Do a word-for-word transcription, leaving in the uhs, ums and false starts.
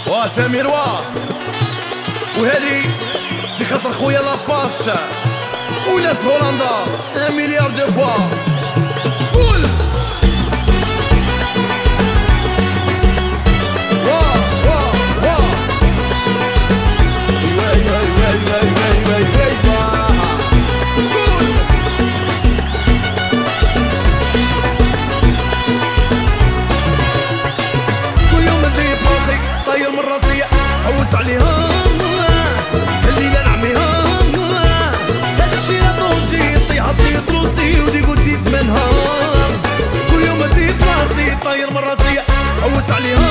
وسمير واه وهذه في خاطر خويا لاباش وناس هولندا ان مليار دو فوا. قول واه واه واه واي واي واي واي واي واي واي قول كل يوم ندي بلاصي طاير من راسي حوس عليها الليلة نعميها هادشي طوجي طيح طيط روسي ودي قلتي زمانها كل يوم ندي بلاصي طاير من راسي حوس عليها